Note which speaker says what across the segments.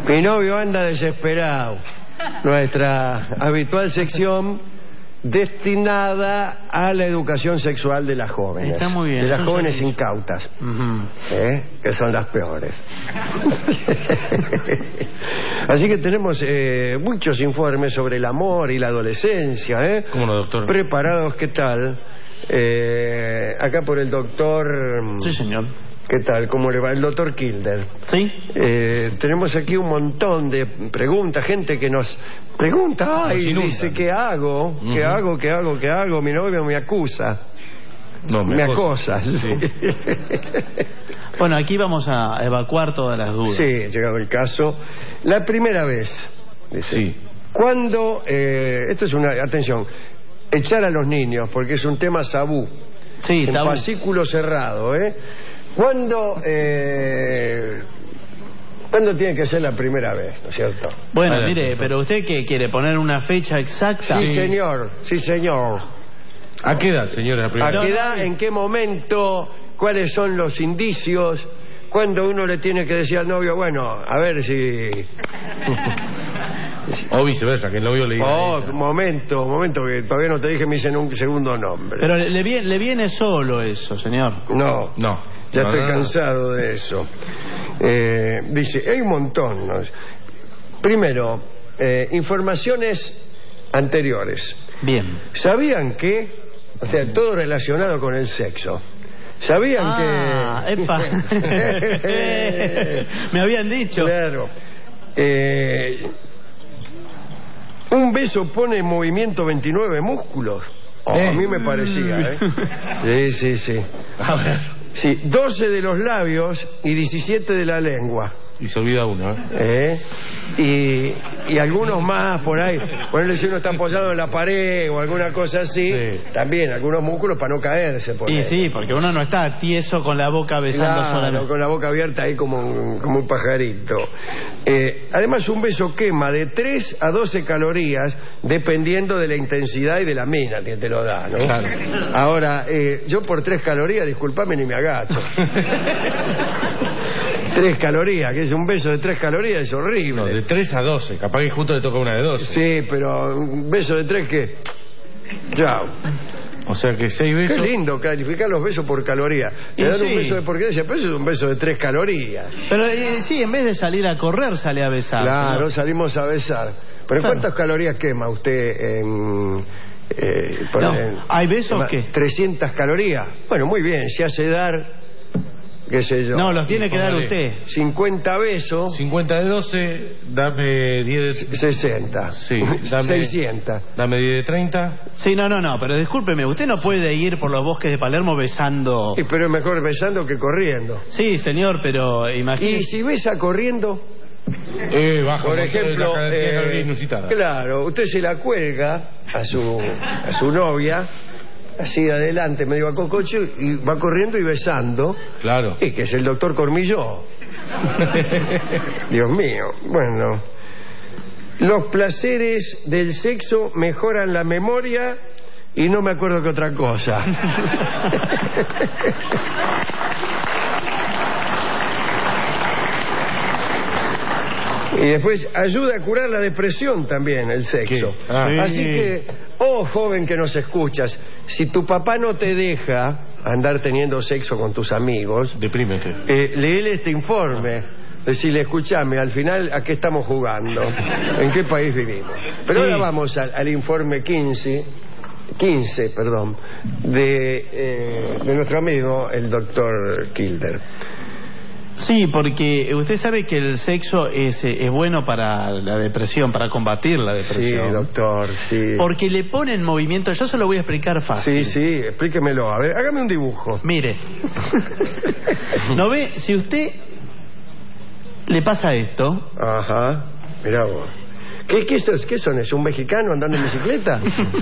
Speaker 1: Mi novio anda desesperado. Nuestra habitual sección destinada a la educación sexual de las jóvenes.
Speaker 2: Está muy bien.
Speaker 1: De las jóvenes incautas, que son las peores. Así que tenemos muchos informes sobre el amor y la adolescencia.
Speaker 3: ¿Cómo no, doctor?
Speaker 1: Preparados, ¿qué tal? Acá por el doctor...
Speaker 2: Sí, señor.
Speaker 1: ¿Qué tal? ¿Cómo le va? El doctor Kilder.
Speaker 2: Sí.
Speaker 1: Tenemos aquí un montón de preguntas, gente que nos pregunta, ay, dice, ¿qué hago? ¿Qué hago? ¿Qué hago? ¿Qué hago? Mi novio me acusa.
Speaker 3: No,
Speaker 1: me acosa. Sí.
Speaker 2: Bueno, aquí vamos a evacuar todas las dudas.
Speaker 1: Sí, llegado el caso. La primera vez, dice,
Speaker 3: sí.
Speaker 1: ¿Cuándo? Esto es una... Atención, echar a los niños, porque es un tema tabú.
Speaker 2: Sí,
Speaker 1: un
Speaker 2: tabú.
Speaker 1: fascículo cerrado, ¿Cuándo tiene que ser la primera vez, ¿no es cierto?
Speaker 2: Bueno, mire, pero ¿usted qué quiere? ¿Poner una fecha exacta?
Speaker 1: Sí, señor, sí, señor.
Speaker 3: ¿A qué edad, señora?
Speaker 1: ¿A qué edad? ¿En qué momento? ¿Cuáles son los indicios? ¿Cuándo uno le tiene que decir al novio, bueno, a ver si...
Speaker 3: O viceversa, que el novio le diga...
Speaker 1: momento, que todavía no te dije mi segundo nombre.
Speaker 2: Pero le viene solo eso, señor.
Speaker 1: No. Ya estoy cansado de eso. Dice, hay un montón, ¿no? Primero, informaciones anteriores.
Speaker 2: Bien.
Speaker 1: ¿Sabían que? O sea, todo relacionado con el sexo. ¿Sabían que?
Speaker 2: ¡Epa! Me habían dicho.
Speaker 1: Claro. Un beso pone en movimiento 29 músculos. A mí me parecía, Sí.
Speaker 3: A ver.
Speaker 1: Sí, 12 de los labios y 17 de la lengua.
Speaker 3: Y se olvida uno,
Speaker 1: Y algunos más por ahí. Ponele, si uno está apoyado en la pared o alguna cosa así, también algunos músculos para no caerse.
Speaker 2: Y sí, porque uno no está tieso con la boca besando solamente.
Speaker 1: Con la boca abierta ahí como un pajarito. Además, un beso quema de 3 a 12 calorías dependiendo de la intensidad y de la mina que te lo da, ¿no?
Speaker 3: Claro.
Speaker 1: Ahora, yo por 3 calorías, disculpame, ni me agacho. 3 calorías, que es un beso de 3 calorías, es horrible.
Speaker 3: No, de 3 a 12, capaz que justo le toca una de 12.
Speaker 1: Sí, pero un beso de 3 que... Chao.
Speaker 3: O sea que 6 besos...
Speaker 1: Qué lindo calificar los besos por caloría. Te dan un beso de porquería, pero eso es un beso de 3 calorías.
Speaker 2: Pero sí, en vez de salir a correr, sale a besar.
Speaker 1: Claro,
Speaker 2: ¿no?
Speaker 1: Salimos a besar. Pero ¿cuántas calorías quema usted en...
Speaker 2: ¿Hay besos que
Speaker 1: 300 calorías. Bueno, muy bien, se hace dar... qué sé yo.
Speaker 2: No, los tiene que dar usted.
Speaker 1: 50 besos.
Speaker 3: 50 de 12, dame 10 de...
Speaker 1: 60.
Speaker 3: Sí, dame...
Speaker 1: 600.
Speaker 3: Dame 10 de 30.
Speaker 2: Sí, no, pero discúlpeme, usted no puede ir por los bosques de Palermo besando...
Speaker 1: Sí, pero es mejor besando que corriendo.
Speaker 2: Sí, señor, pero imagínese...
Speaker 1: ¿Y si besa corriendo?
Speaker 3: Baja
Speaker 1: por ejemplo,
Speaker 3: inusitada.
Speaker 1: Claro, usted se la cuelga a su novia... así de adelante, medio a cococho, y va corriendo y besando.
Speaker 3: Claro.
Speaker 1: Y que es el doctor Cormilló. Dios mío. Bueno, los placeres del sexo mejoran la memoria y no me acuerdo que otra cosa. Y después ayuda a curar la depresión también, el sexo. Así que, joven que nos escuchas, si tu papá no te deja andar teniendo sexo con tus amigos,
Speaker 3: deprímete.
Speaker 1: Léele este informe. Decirle, escúchame, al final, ¿a qué estamos jugando? ¿En qué país vivimos? Pero ahora vamos al informe 15, de nuestro amigo, el doctor Kilder.
Speaker 2: Sí, porque usted sabe que el sexo es bueno para la depresión, para combatir la depresión.
Speaker 1: Sí, doctor, sí.
Speaker 2: Porque le pone en movimiento, yo se lo voy a explicar fácil.
Speaker 1: Sí, explíquemelo. A ver, hágame un dibujo.
Speaker 2: Mire, ¿no ve? Si usted le pasa esto...
Speaker 1: Ajá, mirá vos. ¿Qué son? ¿Es un mexicano andando en bicicleta?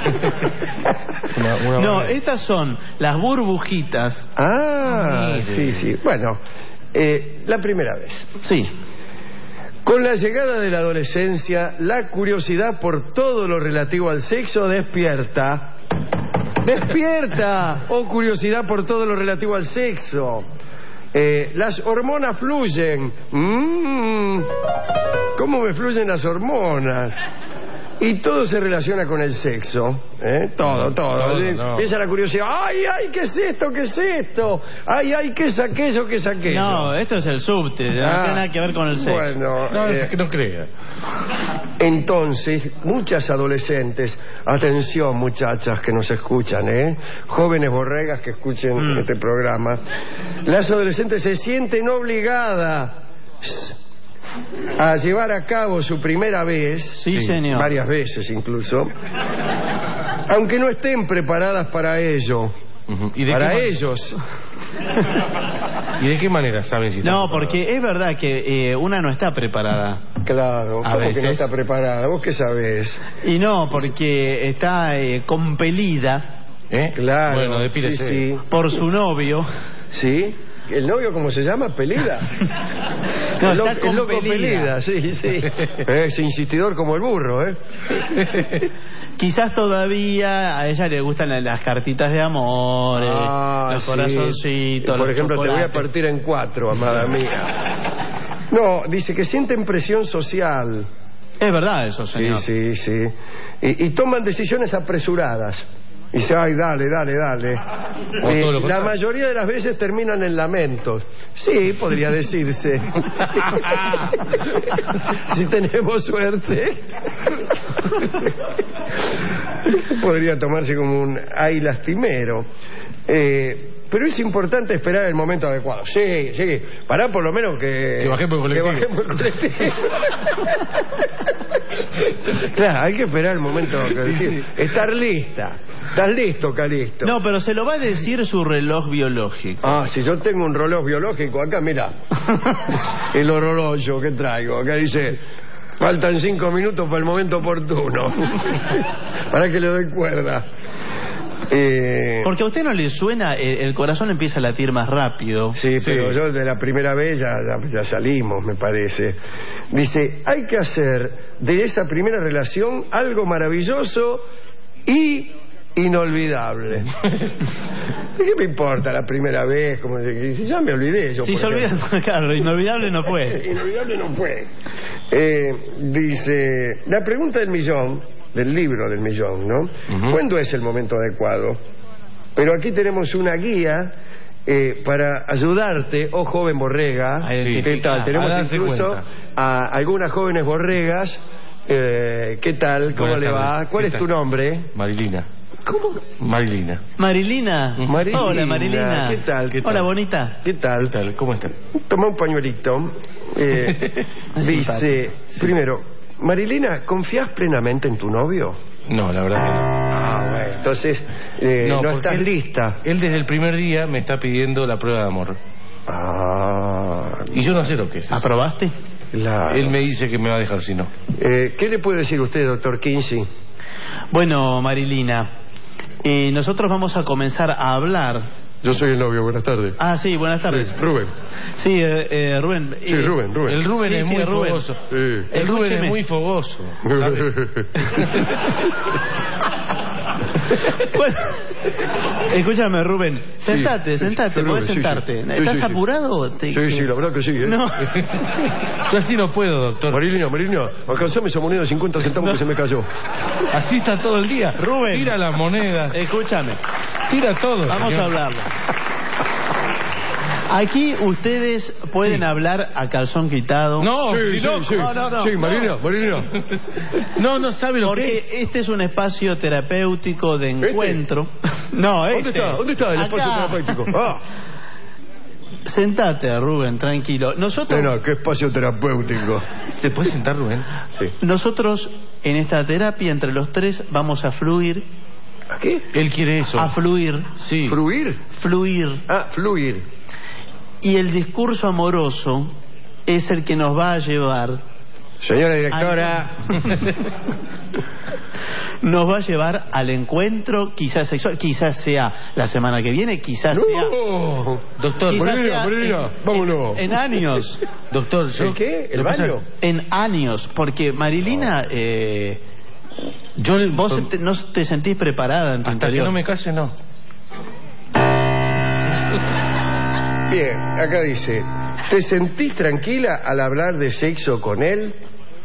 Speaker 2: No, estas son las burbujitas.
Speaker 1: Sí. Bueno... la primera vez.
Speaker 2: Sí.
Speaker 1: Con la llegada de la adolescencia, la curiosidad por todo lo relativo al sexo despierta. ¡Despierta! Curiosidad por todo lo relativo al sexo. Las hormonas fluyen. cómo me fluyen las hormonas. Y todo se relaciona con el sexo, ¿eh? Todo.
Speaker 3: No.
Speaker 1: Empieza la curiosidad. ¡Ay, ¿qué es esto? ¿Qué es esto? ¡Ay, ¿qué es aquello? ¿Qué es aquello?
Speaker 2: No, esto es el subte, no tiene nada que ver con el sexo.
Speaker 1: Bueno,
Speaker 3: No, es que no crea.
Speaker 1: entonces, muchas adolescentes, atención muchachas que nos escuchan, jóvenes borregas que escuchen este programa, las adolescentes se sienten obligadas a llevar a cabo su primera vez,
Speaker 2: Sí, señor.
Speaker 1: varias veces incluso, aunque no estén preparadas para ello.
Speaker 3: ¿Y de
Speaker 1: Para
Speaker 3: qué
Speaker 1: ellos.
Speaker 3: ¿Y de qué manera saben si están
Speaker 2: No,
Speaker 3: preparados?
Speaker 2: porque es verdad que una no está preparada.
Speaker 1: Claro,
Speaker 2: A
Speaker 1: ¿cómo que
Speaker 2: veces.
Speaker 1: no está preparada? ¿Vos qué sabés?
Speaker 2: Y no, porque está compelida
Speaker 3: ¿Eh?
Speaker 1: Claro,
Speaker 3: Bueno, depílese.
Speaker 1: sí.
Speaker 2: por su novio.
Speaker 1: ¿Sí? ¿El novio cómo se llama? ¿Pelida?
Speaker 2: No,
Speaker 1: el
Speaker 2: está
Speaker 1: loco
Speaker 2: compelida.
Speaker 1: Pelida, sí. Es insistidor como el burro,
Speaker 2: Quizás todavía a ella le gustan las cartitas de amor, los
Speaker 1: sí.
Speaker 2: corazoncitos,
Speaker 1: Por
Speaker 2: los
Speaker 1: ejemplo, te voy a
Speaker 2: chocolates.
Speaker 1: partir en 4, amada mía. No, dice que sienten presión social.
Speaker 2: Es verdad eso, señor.
Speaker 1: Sí. Y toman decisiones apresuradas. Y dice, ay, dale.
Speaker 3: O todo lo
Speaker 1: La
Speaker 3: contrario.
Speaker 1: mayoría de las veces terminan en lamentos. Sí, podría decirse. Si tenemos suerte. Podría tomarse como un ay lastimero. Pero es importante esperar el momento adecuado. Sí. Pará por lo menos que
Speaker 3: bajemos el colectivo.
Speaker 1: bajemos el colectivo. Claro, hay que esperar el momento que
Speaker 3: Sí.
Speaker 1: estar lista. ¿Estás listo, Calixto?
Speaker 2: No, pero se lo va a decir su reloj biológico.
Speaker 1: Ah, si yo tengo un reloj biológico acá, mira. El horologio que traigo. Acá dice, faltan 5 minutos para el momento oportuno. Para que le doy cuerda.
Speaker 2: Porque a usted no le suena, el corazón empieza a latir más rápido.
Speaker 1: Sí, pero yo de la primera vez ya salimos, me parece. Dice, hay que hacer de esa primera relación algo maravilloso y inolvidable. ¿Qué me importa la primera vez? Como si ya me olvidé yo.
Speaker 2: Si
Speaker 1: por
Speaker 2: se olvida,
Speaker 1: ejemplo.
Speaker 2: claro, inolvidable no fue.
Speaker 1: Inolvidable no fue. Dice, la pregunta del millón, del libro del millón, ¿no? ¿Cuándo es el momento adecuado? Pero aquí tenemos una guía para ayudarte, oh joven borrega.
Speaker 2: Sí.
Speaker 1: ¿Qué tal?
Speaker 3: A
Speaker 1: Tenemos
Speaker 3: darse
Speaker 1: incluso
Speaker 3: cuenta.
Speaker 1: a algunas jóvenes borregas. ¿Qué tal? ¿Cómo
Speaker 3: Buenas
Speaker 1: le va?
Speaker 3: tardes.
Speaker 1: ¿Cuál
Speaker 3: ¿Qué
Speaker 1: es
Speaker 3: tal?
Speaker 1: tu nombre?
Speaker 3: Marilina.
Speaker 1: ¿Cómo?
Speaker 3: Marilina.
Speaker 2: Marilina.
Speaker 1: Marilina.
Speaker 2: Hola, Marilina.
Speaker 1: ¿Qué tal?
Speaker 2: Hola, bonita.
Speaker 1: ¿Qué tal?
Speaker 3: ¿Qué tal? ¿Cómo están?
Speaker 1: Toma un pañuelito. Dice, primero, Marilina, ¿confías plenamente en tu novio?
Speaker 3: No, la verdad que no.
Speaker 1: Ah, bueno. Entonces, no
Speaker 3: porque
Speaker 1: estás lista.
Speaker 3: Él desde el primer día me está pidiendo la prueba de amor.
Speaker 1: Ah,
Speaker 3: Y yo no sé lo que es eso.
Speaker 2: ¿Aprobaste?
Speaker 1: claro.
Speaker 3: Él me dice que me va a dejar si no.
Speaker 1: ¿Qué le puede decir usted, doctor Kinsey?
Speaker 2: Bueno, Marilina, nosotros vamos a comenzar a hablar.
Speaker 1: Yo soy el novio, buenas tardes.
Speaker 2: Ah, sí, buenas tardes.
Speaker 1: Rubén.
Speaker 2: Sí, Rubén.
Speaker 1: Sí, Rubén.
Speaker 3: El Rubén
Speaker 2: Sí,
Speaker 3: es
Speaker 2: sí,
Speaker 3: muy
Speaker 2: Rubén.
Speaker 3: fogoso.
Speaker 1: Sí.
Speaker 3: El Rubén
Speaker 2: Escúcheme.
Speaker 3: es muy fogoso. ¿sabe?
Speaker 2: Bueno, escúchame, Rubén. Sentate,
Speaker 1: Rubén,
Speaker 2: podés
Speaker 1: sí,
Speaker 2: sentarte.
Speaker 1: sí.
Speaker 2: ¿Estás
Speaker 1: Sí, sí.
Speaker 2: apurado?
Speaker 1: Sí, la verdad que sí.
Speaker 2: No.
Speaker 3: Yo así no puedo, doctor.
Speaker 1: Marilina, alcanzame esa moneda de 50 centavos que se me cayó.
Speaker 3: Así está todo el día.
Speaker 2: Rubén.
Speaker 3: Tira las monedas.
Speaker 2: Escúchame.
Speaker 3: Tira todo.
Speaker 2: Vamos
Speaker 3: señor.
Speaker 2: a hablarlo. Aquí ustedes pueden hablar a calzón quitado.
Speaker 3: No,
Speaker 1: Sí,
Speaker 3: no,
Speaker 1: sí.
Speaker 2: No.
Speaker 1: Sí, Marilina.
Speaker 3: no sabe lo que
Speaker 2: Porque
Speaker 3: es.
Speaker 2: este es un espacio terapéutico de encuentro. No,
Speaker 1: ¿Dónde está el espacio
Speaker 2: Acá.
Speaker 1: terapéutico?
Speaker 2: Sentate, Rubén, tranquilo. Nosotros,
Speaker 1: ¿qué espacio terapéutico?
Speaker 3: ¿Te puedes sentar, Rubén?
Speaker 1: Sí.
Speaker 2: nosotros en esta terapia entre los tres vamos a fluir.
Speaker 1: ¿A qué?
Speaker 3: Él quiere eso.
Speaker 2: A fluir.
Speaker 3: Sí.
Speaker 1: ¿Fluir?
Speaker 2: Fluir.
Speaker 1: Ah, fluir.
Speaker 2: Y el discurso amoroso es el que nos va a llevar.
Speaker 1: Señora directora.
Speaker 2: Nos va a llevar al encuentro, quizás sexual, quizás sea la semana que viene, quizás sea.
Speaker 1: ¡No!
Speaker 3: Doctor,
Speaker 2: Quizás
Speaker 1: Marilina,
Speaker 2: sea
Speaker 1: Marilina, vámonos.
Speaker 2: En años.
Speaker 3: doctor,
Speaker 1: ¿El qué? ¿El
Speaker 3: lo que pasa-
Speaker 1: baño?
Speaker 2: En años. Porque Marilina, vos no te sentís preparada en tu
Speaker 3: Hasta que
Speaker 2: interior.
Speaker 3: no me case, no.
Speaker 1: Bien, acá dice, ¿te sentís tranquila al hablar de sexo con él?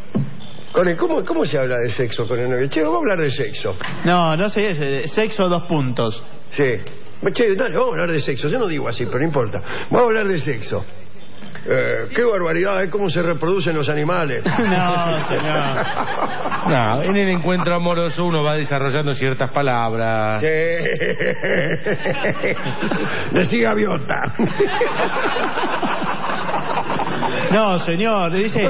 Speaker 1: ¿Cómo se habla de sexo con el novio? Che, vamos a hablar de sexo.
Speaker 2: No sé, sexo 2 puntos.
Speaker 1: Sí. Che, dale, vamos a hablar de sexo. Yo no digo así, pero no importa. Vamos a hablar de sexo. Qué barbaridad, es cómo se reproducen los animales.
Speaker 2: No, señor.
Speaker 3: No, en el encuentro amoroso uno va desarrollando ciertas palabras.
Speaker 1: Sí. Decí gaviota.
Speaker 2: No, señor, le dice...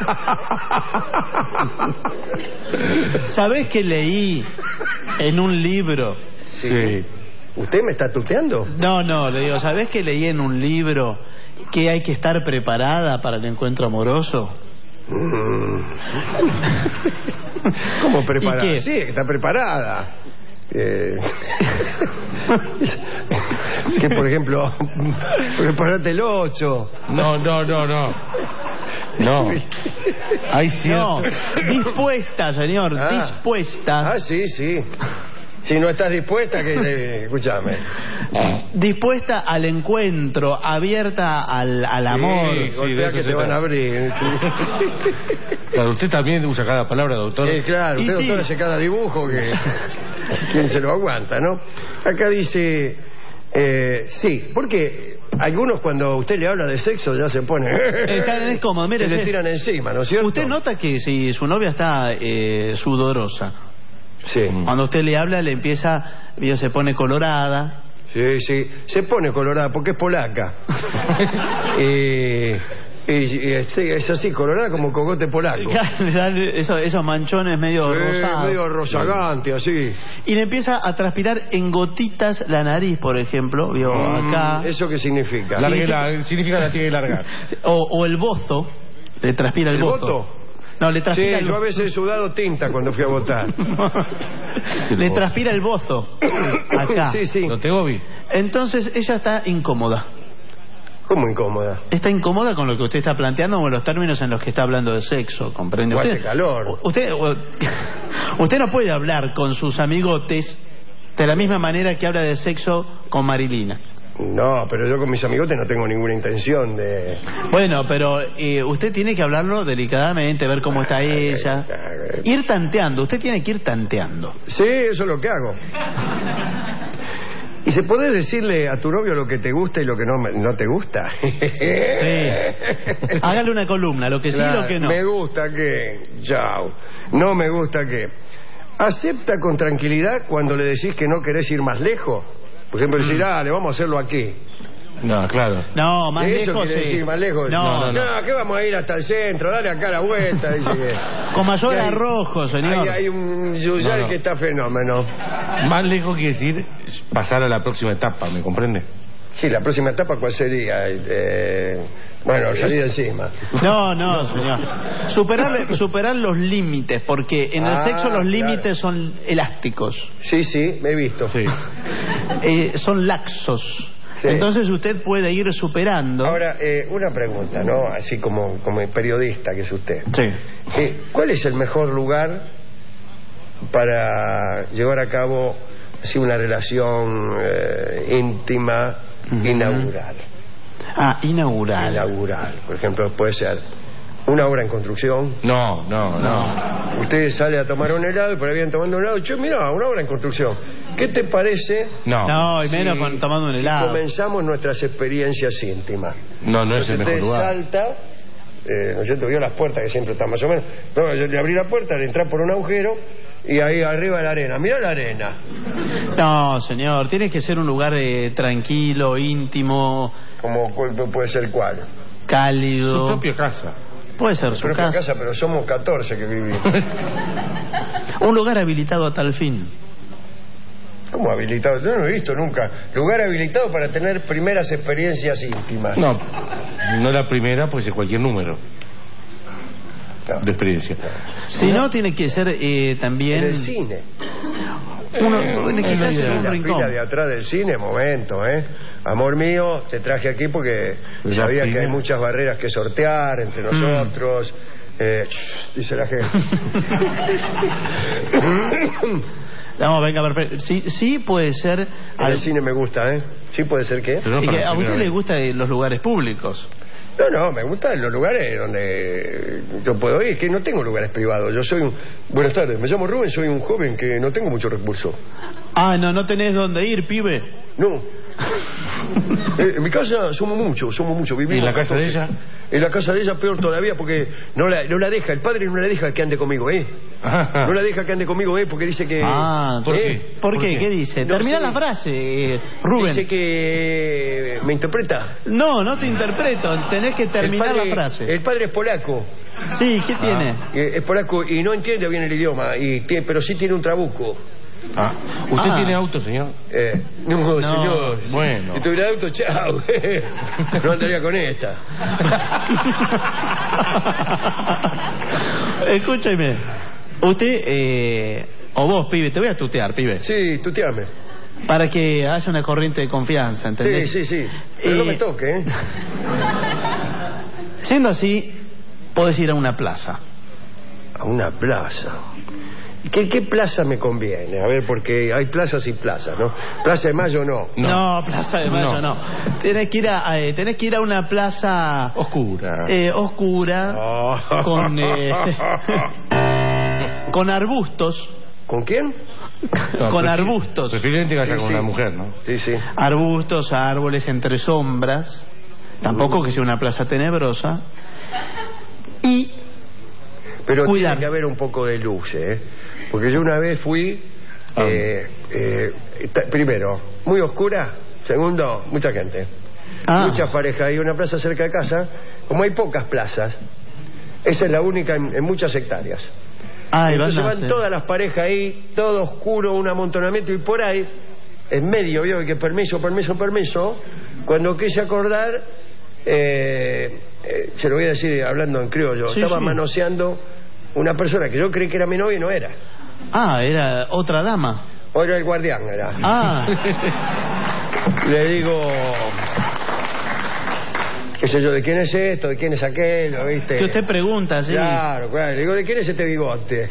Speaker 2: ¿Sabés que leí en un libro?
Speaker 3: Sí.
Speaker 1: ¿Usted me está tuteando?
Speaker 2: No, le digo, ¿sabés que leí en un libro que hay que estar preparada para el encuentro amoroso?
Speaker 1: ¿Cómo preparada?
Speaker 2: ¿Y qué?
Speaker 1: Sí, está preparada. Que por ejemplo, preparate el 8.
Speaker 3: No. Hay cierto...
Speaker 2: No, dispuesta, señor, dispuesta.
Speaker 1: Sí. Si no estás dispuesta, escúchame.
Speaker 2: Dispuesta al encuentro, abierta al amor.
Speaker 1: Sí, golpea que te van a abrir. Sí.
Speaker 3: Claro, usted también usa cada palabra, doctor.
Speaker 1: Claro, usted, doctor, hace cada dibujo que... ¿Quién se lo aguanta, no? Acá dice... sí, porque algunos cuando usted le habla de sexo ya se pone...
Speaker 2: Es como, mire,
Speaker 1: se le tiran encima, ¿no es cierto?
Speaker 2: Usted nota que si su novia está sudorosa,
Speaker 1: sí.
Speaker 2: Cuando usted le habla le empieza, se pone colorada.
Speaker 1: Sí, se pone colorada porque es polaca. Es así, colorada como cogote polaco.
Speaker 2: Esos manchones medio rosados.
Speaker 1: Medio rozagante, así.
Speaker 2: Y le empieza a transpirar en gotitas la nariz, por ejemplo. ¿Vio? Acá.
Speaker 1: ¿Eso qué significa?
Speaker 3: Significa la tiene que largar.
Speaker 2: O el bozo. Le transpira el bozo.
Speaker 1: ¿Voto?
Speaker 2: No, le transpira
Speaker 1: yo a veces he sudado tinta cuando fui a votar.
Speaker 2: Le transpira el bozo. Acá.
Speaker 1: Sí.
Speaker 3: ¿No te gobi?
Speaker 2: Entonces ella está incómoda.
Speaker 1: ¿Cómo incómoda?
Speaker 2: Está incómoda con lo que usted está planteando o en los términos en los que está hablando de sexo, ¿comprende?
Speaker 1: Hace calor.
Speaker 2: Usted no puede hablar con sus amigotes de la misma manera que habla de sexo con Marilina.
Speaker 1: No, pero yo con mis amigotes no tengo ninguna intención de...
Speaker 2: Bueno, pero usted tiene que hablarlo delicadamente, ver cómo está ella. Ir tanteando, usted tiene que ir tanteando.
Speaker 1: Sí, eso es lo que hago. ¿Y se puede decirle a tu novio lo que te gusta y lo que no te gusta?
Speaker 2: Sí. Hágale una columna, lo que sí y lo que no.
Speaker 1: Me gusta que... Chao. No me gusta que... ¿Acepta con tranquilidad cuando le decís que no querés ir más lejos? Por ejemplo, decir, dale, vamos a hacerlo aquí.
Speaker 3: No, claro.
Speaker 2: No, más
Speaker 1: ¿Eso
Speaker 2: lejos
Speaker 1: quiere decir más lejos?
Speaker 2: No,
Speaker 1: ¿qué vamos a ir hasta el centro? Dale acá la vuelta. Dice que...
Speaker 2: Con mayor arrojo, señor.
Speaker 1: Hay un yuyal que está fenómeno.
Speaker 3: Más lejos quiere decir pasar a la próxima etapa, ¿me comprende?
Speaker 1: Sí, la próxima etapa, ¿cuál sería? Bueno, salir encima.
Speaker 2: No, señor. Superar los límites, porque en el sexo los límites son elásticos.
Speaker 1: Sí, me he visto.
Speaker 3: Sí.
Speaker 2: Son laxos. Sí. Entonces usted puede ir superando.
Speaker 1: Ahora, una pregunta, ¿no? Así como periodista que es usted.
Speaker 2: Sí.
Speaker 1: ¿Cuál es el mejor lugar para llevar a cabo así una relación íntima inaugural? Inaugural. Por ejemplo, puede ser una obra en construcción.
Speaker 3: No.
Speaker 1: Usted sale a tomar un helado y por ahí vienen tomando un helado. Che, mira, una obra en construcción. ¿Qué te parece?
Speaker 2: No, y menos tomando un helado.
Speaker 1: Comenzamos nuestras experiencias íntimas.
Speaker 3: No es el mejor lugar.
Speaker 1: Salta, ¿no es cierto? Vio las puertas que siempre están más o menos. No, yo le abrí la puerta, le entré por un agujero y ahí arriba la arena. Mirá la arena.
Speaker 2: No, señor, tiene que ser un lugar tranquilo, íntimo.
Speaker 1: ¿Cómo puede ser cuál?
Speaker 2: Cálido.
Speaker 3: Su propia casa.
Speaker 2: Puede ser su casa.
Speaker 1: Pero somos 14 que vivimos.
Speaker 2: Un lugar habilitado a tal fin.
Speaker 1: ¿Cómo habilitado? Yo no he visto nunca. Lugar habilitado para tener primeras experiencias íntimas.
Speaker 3: No la primera, puede ser cualquier número de experiencia.
Speaker 2: Si no, tiene que ser también...
Speaker 1: En el cine.
Speaker 2: Quizás en
Speaker 1: la
Speaker 2: rincón.
Speaker 1: fila de atrás del cine, momento, Amor mío, te traje aquí porque sabía que hay muchas barreras que sortear entre nosotros. Dice la gente.
Speaker 2: No, venga, perfecto. Sí puede ser...
Speaker 1: El cine me gusta, Sí puede ser que...
Speaker 2: A usted le gustan los lugares públicos.
Speaker 1: No, me gustan los lugares donde yo puedo ir, que no tengo lugares privados. Yo soy un... Buenas tardes, me llamo Rubén, soy un joven que no tengo muchos recursos.
Speaker 2: Ah, no tenés dónde ir, pibe.
Speaker 1: No. En mi casa somos muchos.
Speaker 3: ¿Y en la casa de ella?
Speaker 1: En la casa de ella peor todavía porque no la deja, el padre no la deja que ande conmigo, No la deja que ande conmigo, porque dice que...
Speaker 2: ¿Por qué? ¿Por qué? ¿Qué dice?
Speaker 1: No
Speaker 2: Termina
Speaker 1: sé.
Speaker 2: la frase, Rubén.
Speaker 1: Dice que me interpreta.
Speaker 2: No te interpreto, tenés que terminar la frase.
Speaker 1: El padre es polaco.
Speaker 2: Sí, ¿qué tiene?
Speaker 1: Es polaco y no entiende bien el idioma, pero sí tiene un trabuco.
Speaker 3: ¿Usted tiene auto, señor?
Speaker 1: No, señor.
Speaker 3: Bueno.
Speaker 1: Si tuviera auto, chao. No andaría con esta.
Speaker 2: Escúcheme. Usted, o vos, pibe, te voy a tutear, pibe.
Speaker 1: Sí, tuteame.
Speaker 2: Para que haya una corriente de confianza, ¿entendés?
Speaker 1: Sí. Pero no me toque,
Speaker 2: Siendo así, podés ir a una plaza.
Speaker 1: A una plaza. ¿Qué plaza me conviene? A ver, porque hay plazas y plazas, ¿no? Plaza de Mayo no.
Speaker 2: No, Plaza de Mayo no. Tenés que ir a una plaza
Speaker 3: oscura.
Speaker 2: Oscura. Con arbustos.
Speaker 1: ¿Con quién?
Speaker 2: Con arbustos.
Speaker 3: Preferiblemente vaya con una mujer, ¿no?
Speaker 1: Sí.
Speaker 2: Arbustos, árboles entre sombras. Tampoco que sea una plaza tenebrosa.
Speaker 1: Pero
Speaker 2: cuidar.
Speaker 1: Tiene que haber un poco de luz, porque yo una vez fui, primero, muy oscura, segundo, mucha gente, muchas parejas, y una plaza cerca de casa, como hay pocas plazas, esa es la única en muchas hectáreas. Entonces van todas las parejas ahí, todo oscuro, un amontonamiento, y por ahí, en medio, vio que permiso, cuando quise acordar, se lo voy a decir hablando en criollo, estaba manoseando una persona que yo creí que era mi novia y no era.
Speaker 2: Era otra dama.
Speaker 1: O era el guardián, era. Le digo, qué sé yo, ¿de quién es esto? ¿De quién es aquello? ¿Viste?
Speaker 2: Que usted pregunta, sí.
Speaker 1: Claro. Le digo, ¿de quién es este bigote?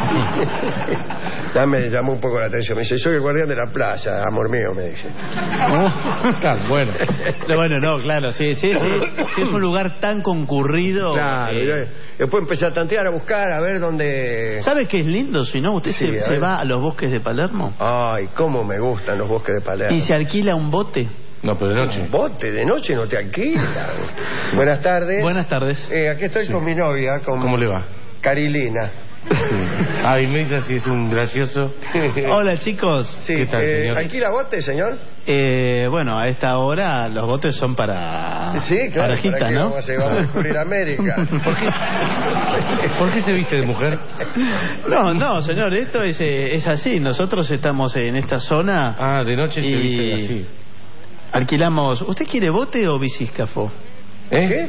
Speaker 1: Ya me llamó un poco la atención. Me dice, soy el guardián de la plaza, amor mío, me dice.
Speaker 3: Claro, bueno.
Speaker 2: No, claro, sí. Si es un lugar tan concurrido.
Speaker 1: Claro, después empecé a tantear, a buscar, a ver dónde...
Speaker 2: ¿Sabe qué es lindo? Si no, usted se va a los bosques de Palermo.
Speaker 1: Ay, cómo me gustan los bosques de Palermo.
Speaker 2: Y se alquila un bote.
Speaker 3: No, pero de noche.
Speaker 1: ¿Un bote? ¿De noche no te alquilan? Buenas tardes.
Speaker 2: Buenas tardes.
Speaker 1: Aquí estoy con mi novia.
Speaker 3: ¿Cómo le va?
Speaker 1: Carilina.
Speaker 3: Y me dice si es un gracioso.
Speaker 2: Hola, chicos.
Speaker 1: Sí,
Speaker 3: ¿qué tal, señor?
Speaker 1: ¿Alquila bote, señor?
Speaker 2: Bueno, a esta hora los botes son para...
Speaker 1: Sí, claro.
Speaker 2: Parejita,
Speaker 1: ¿para qué
Speaker 2: ¿no?
Speaker 1: vamos a descubrir América?
Speaker 3: ¿Por qué se viste de mujer?
Speaker 2: No, señor, esto es así. Nosotros estamos en esta zona.
Speaker 3: De noche se viste así.
Speaker 2: Alquilamos... ¿Usted quiere bote o biciscafo?
Speaker 1: ¿Qué?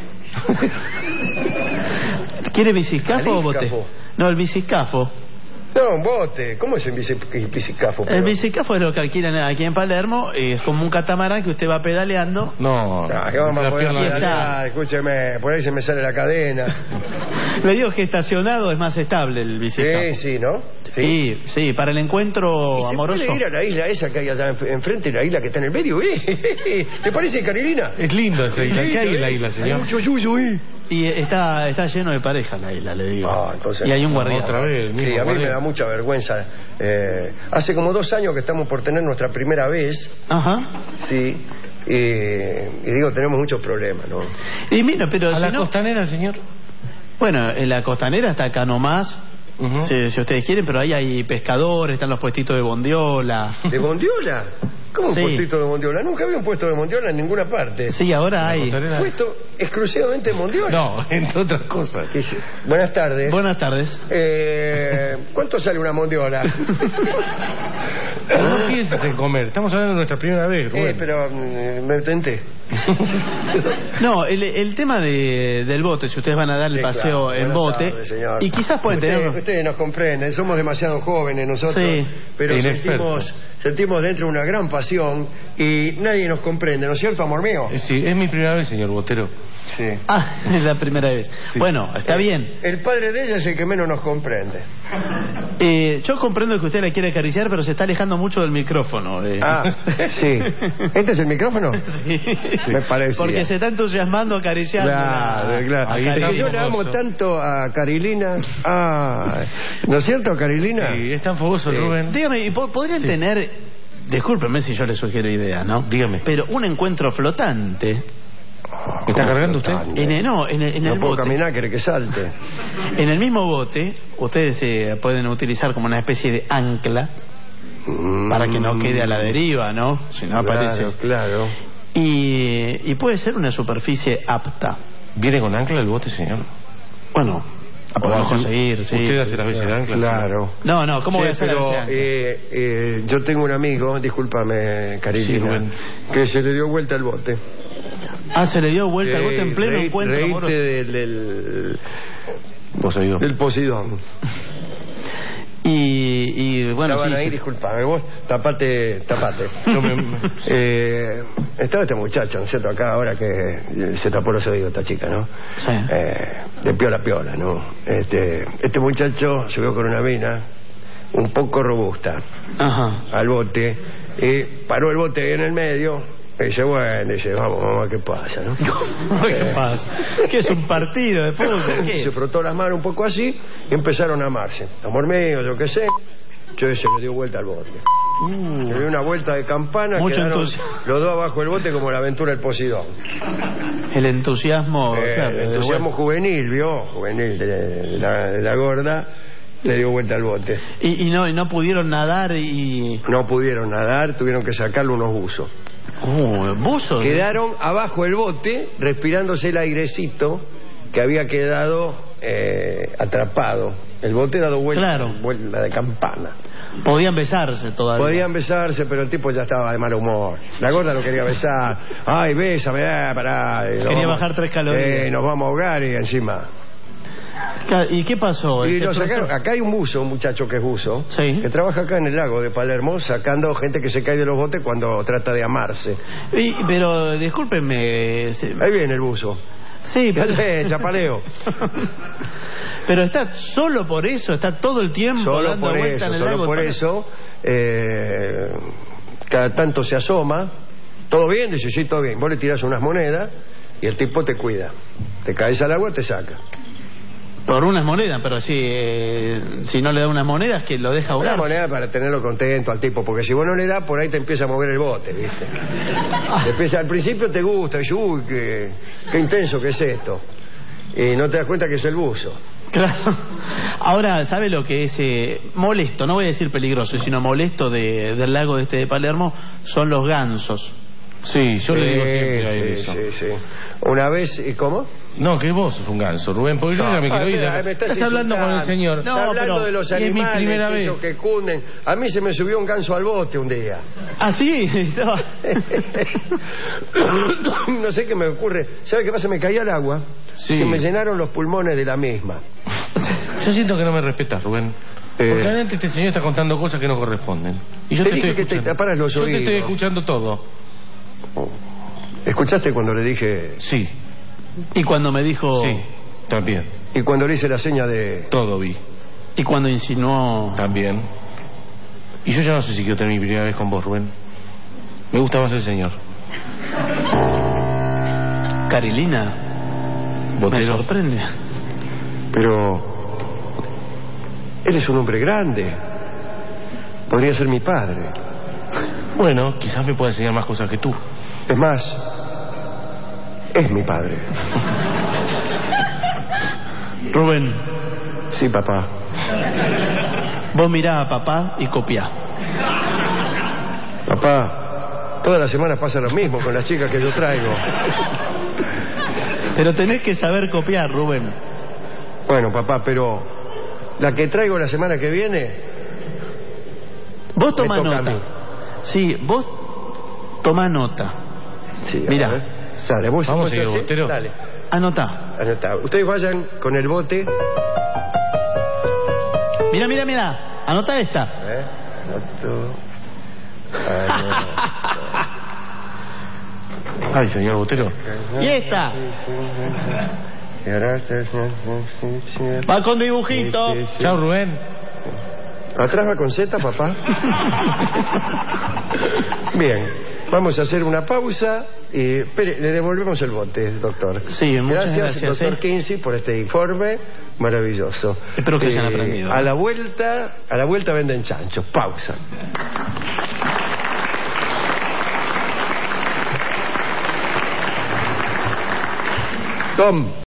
Speaker 2: ¿Quiere biciscafo o bote?
Speaker 1: Alícafo.
Speaker 2: No, el biciscafo.
Speaker 1: No, un bote. ¿Cómo es el bicicafo?
Speaker 2: El biciscafo es lo que alquilan aquí en Palermo. Es como un catamarán que usted va pedaleando.
Speaker 3: No,
Speaker 1: ¿Qué vamos a poder
Speaker 2: pierna
Speaker 1: pedalear? Escúcheme, por ahí se me sale la cadena.
Speaker 2: Le digo que estacionado es más estable el biciscafo.
Speaker 1: Sí, ¿no?
Speaker 2: Sí, para el encuentro
Speaker 1: ¿Y se
Speaker 2: amoroso.
Speaker 1: puede ir a la isla esa que hay allá enfrente, la isla que está en el medio? ¿Te parece, Carilina?
Speaker 3: es lindo esa isla. ¿Qué hay en la isla,
Speaker 1: Hay
Speaker 3: señor?
Speaker 1: mucho yuyo,
Speaker 2: Y está lleno de parejas la isla, le digo.
Speaker 1: Entonces,
Speaker 2: y hay un guardián.
Speaker 3: Otra vez.
Speaker 1: Sí, a mí me da mucha vergüenza. Hace como 2 años que estamos por tener nuestra primera vez.
Speaker 2: Ajá.
Speaker 1: Sí. Y digo, tenemos muchos problemas, ¿no?
Speaker 2: Y mira, pero
Speaker 3: ¿A
Speaker 2: si
Speaker 3: la
Speaker 2: no...
Speaker 3: costanera, señor?
Speaker 2: Bueno, en la costanera está acá nomás. Si ustedes quieren, pero ahí hay pescadores, están los puestitos de bondiola.
Speaker 1: ¿De bondiola? ¿Cómo un
Speaker 2: Sí.
Speaker 1: puestito de bondiola? Nunca había un puesto de bondiola en ninguna parte.
Speaker 2: Sí, ahora hay.
Speaker 1: ¿Puesto exclusivamente de bondiola?
Speaker 3: No, entre otras cosas.
Speaker 1: Buenas tardes.
Speaker 2: Buenas tardes.
Speaker 1: ¿Cuánto sale una mondiola?
Speaker 3: No pienses en comer. Estamos hablando de nuestra primera vez, Rubén.
Speaker 1: Pero me tenté.
Speaker 2: No, el tema del bote, si ustedes van a dar el paseo
Speaker 1: claro.
Speaker 2: en
Speaker 1: Buenas
Speaker 2: bote,
Speaker 1: tardes, señor.
Speaker 2: y quizás pueden tener...
Speaker 1: Ustedes nos comprenden, somos demasiado jóvenes nosotros,
Speaker 2: Sí.
Speaker 1: pero
Speaker 3: Inexpertos.
Speaker 1: sentimos dentro una gran pasión y nadie nos comprende, ¿no es cierto, amor mío?
Speaker 3: Sí, es mi primera vez, señor Botero.
Speaker 1: Sí.
Speaker 2: Ah, es la primera vez. Sí. Bueno, está bien.
Speaker 1: El padre de ella es el que menos nos comprende.
Speaker 2: Yo comprendo que usted la quiere acariciar, pero se está alejando mucho del micrófono.
Speaker 1: Ah, sí. ¿Este es el micrófono?
Speaker 2: Sí.
Speaker 1: Me parece.
Speaker 2: Porque se está entusiasmando acariciando.
Speaker 1: Claro. Yo le amo tanto a Carilina. Ah, ¿no es cierto, Carilina?
Speaker 3: Sí, es tan fogoso, Rubén.
Speaker 2: Dígame, ¿y podrían tener... Discúlpeme si yo le sugiero idea, ¿no?
Speaker 3: Dígame.
Speaker 2: Pero un encuentro flotante.
Speaker 3: ¿Me está cargando usted?
Speaker 2: En el
Speaker 1: no puedo
Speaker 2: bote.
Speaker 1: Caminar, quiere que salte.
Speaker 2: En el mismo bote, ustedes pueden utilizar como una especie de ancla para que no quede a la deriva, ¿no? Si no aparece.
Speaker 1: Claro.
Speaker 2: Y puede ser una superficie apta.
Speaker 3: ¿Viene con ancla el bote, señor?
Speaker 2: Bueno, podemos conseguir, sí.
Speaker 3: ¿Usted hace las veces de ancla?
Speaker 1: Claro.
Speaker 2: No, ¿cómo voy a hacer
Speaker 1: pero yo tengo un amigo, discúlpame, Carilina, que se le dio vuelta al bote.
Speaker 2: Ah, se le dio vuelta al bote en pleno encuentro.
Speaker 1: Reíte del Poseidón.
Speaker 2: Y bueno,
Speaker 1: estaban ahí, disculpame, vos tapate. Estaba este muchacho, ¿no es cierto? Acá ahora que se tapó los oídos esta chica, ¿no?
Speaker 2: Sí.
Speaker 1: De piola a piola, ¿no? Este muchacho subió con una mina un poco robusta.
Speaker 2: Ajá.
Speaker 1: Al bote y paró el bote ahí en el medio. Y dice, vamos a ver qué pasa, ¿no?
Speaker 2: ¿Qué pasa? ¿Qué es un partido de fútbol? ¿Qué?
Speaker 1: Se frotó las manos un poco así y empezaron a amarse. Amor mío, yo qué sé. Se le dio vuelta al bote. Le dio una vuelta de campana. Quedaron los dos abajo del bote como la aventura del Poseidón.
Speaker 2: El entusiasmo...
Speaker 1: el entusiasmo juvenil, ¿vio? Juvenil de la gorda. Le dio vuelta al bote.
Speaker 2: ¿Y no pudieron nadar y...?
Speaker 1: No pudieron nadar, tuvieron que sacarle unos buzos.
Speaker 2: ¿Buzos?
Speaker 1: Quedaron abajo del bote respirándose el airecito que había quedado atrapado. El bote dado vuelta, vuelta de campana.
Speaker 2: Podían besarse todavía.
Speaker 1: Podían besarse, pero el tipo ya estaba de mal humor. La gorda lo quería besar. Ay, bésame, pará.
Speaker 2: Quería bajar 3 calorías.
Speaker 1: Nos vamos a ahogar y encima...
Speaker 2: ¿Y qué pasó?
Speaker 1: Y lo sacaron. Acá hay un buzo, un muchacho que es buzo, que trabaja acá en el lago de Palermo sacando gente que se cae de los botes cuando trata de amarse.
Speaker 2: Pero discúlpenme.
Speaker 1: Ahí viene el buzo.
Speaker 2: Sí, pero...
Speaker 1: chapaleo.
Speaker 2: Pero está solo por eso, está todo el tiempo dando vuelta en el lago.
Speaker 1: Solo por eso, cada tanto se asoma. ¿Todo bien? Dice, sí, todo bien. Vos le tirás unas monedas y el tipo te cuida. Te caes al agua, te saca.
Speaker 2: Por unas monedas, pero si no le da unas monedas, que lo deja ahogar.
Speaker 1: Una moneda para tenerlo contento al tipo, porque si vos no le das, por ahí te empieza a mover el bote, ¿viste? Al principio te gusta, y dices, uy, qué intenso que es esto. Y no te das cuenta que es el buzo.
Speaker 2: Claro. Ahora, ¿sabe lo que es molesto? No voy a decir peligroso, sino molesto del lago de Palermo, son los gansos.
Speaker 3: Sí, yo le digo siempre a él eso.
Speaker 1: Sí. Una vez, ¿y cómo?
Speaker 3: No, que vos sos un ganso, Rubén, porque yo ya me quiero ir.
Speaker 1: Estás
Speaker 3: hablando con el señor.
Speaker 1: No, hablando de los animales, esos que cunden. A mí se me subió un ganso al bote un día.
Speaker 2: ¿Ah, sí?
Speaker 1: No sé qué me ocurre. ¿Sabe qué pasa? Me caí al agua.
Speaker 3: Sí.
Speaker 1: Se me llenaron los pulmones de la misma.
Speaker 3: Yo siento que no me respetas, Rubén. Porque realmente este señor está contando cosas que no corresponden. Y yo te estoy escuchando.
Speaker 1: Que te taparas los oídos.
Speaker 3: Yo te estoy escuchando todo.
Speaker 1: ¿Escuchaste cuando le dije...?
Speaker 3: Sí.
Speaker 2: ¿Y cuando me dijo...?
Speaker 3: Sí, también.
Speaker 1: ¿Y cuando le hice la seña de...?
Speaker 3: Todo vi.
Speaker 2: ¿Y cuando insinuó...?
Speaker 3: También. Y yo ya no sé si quiero tener mi primera vez con vos, Rubén. Me gusta más el señor.
Speaker 2: Carilina,
Speaker 3: Botero.
Speaker 2: me sorprende.
Speaker 1: Pero... él es un hombre grande. Podría ser mi padre.
Speaker 3: Bueno, quizás me pueda enseñar más cosas que tú.
Speaker 1: Es más, es mi padre.
Speaker 2: Rubén.
Speaker 1: Sí, papá.
Speaker 2: Vos mirá a papá y copiá.
Speaker 1: Papá, todas las semanas pasa lo mismo con las chicas que yo traigo.
Speaker 2: Pero tenés que saber copiar, Rubén.
Speaker 1: Bueno, papá, pero la que traigo la semana que viene...
Speaker 2: Vos tomá nota. Sí, vos tomá nota.
Speaker 1: Sí,
Speaker 2: mirá.
Speaker 1: Dale, vos
Speaker 3: vamos a ir, Botero.
Speaker 1: Dale.
Speaker 2: Anotá.
Speaker 1: Ustedes vayan con el bote.
Speaker 2: Mira. Anota esta.
Speaker 1: Anoto.
Speaker 3: Ay, señor Botero.
Speaker 2: Y esta. Va con dibujito.
Speaker 3: Chao, Rubén.
Speaker 1: ¿Atrás va con Z, papá? Bien, vamos a hacer una pausa y espere, le devolvemos el bote, doctor.
Speaker 2: Sí, muchas gracias,
Speaker 1: doctor Kinsey, por este informe maravilloso.
Speaker 2: Espero que hayan aprendido.
Speaker 1: A la vuelta venden chanchos. Pausa. Tom.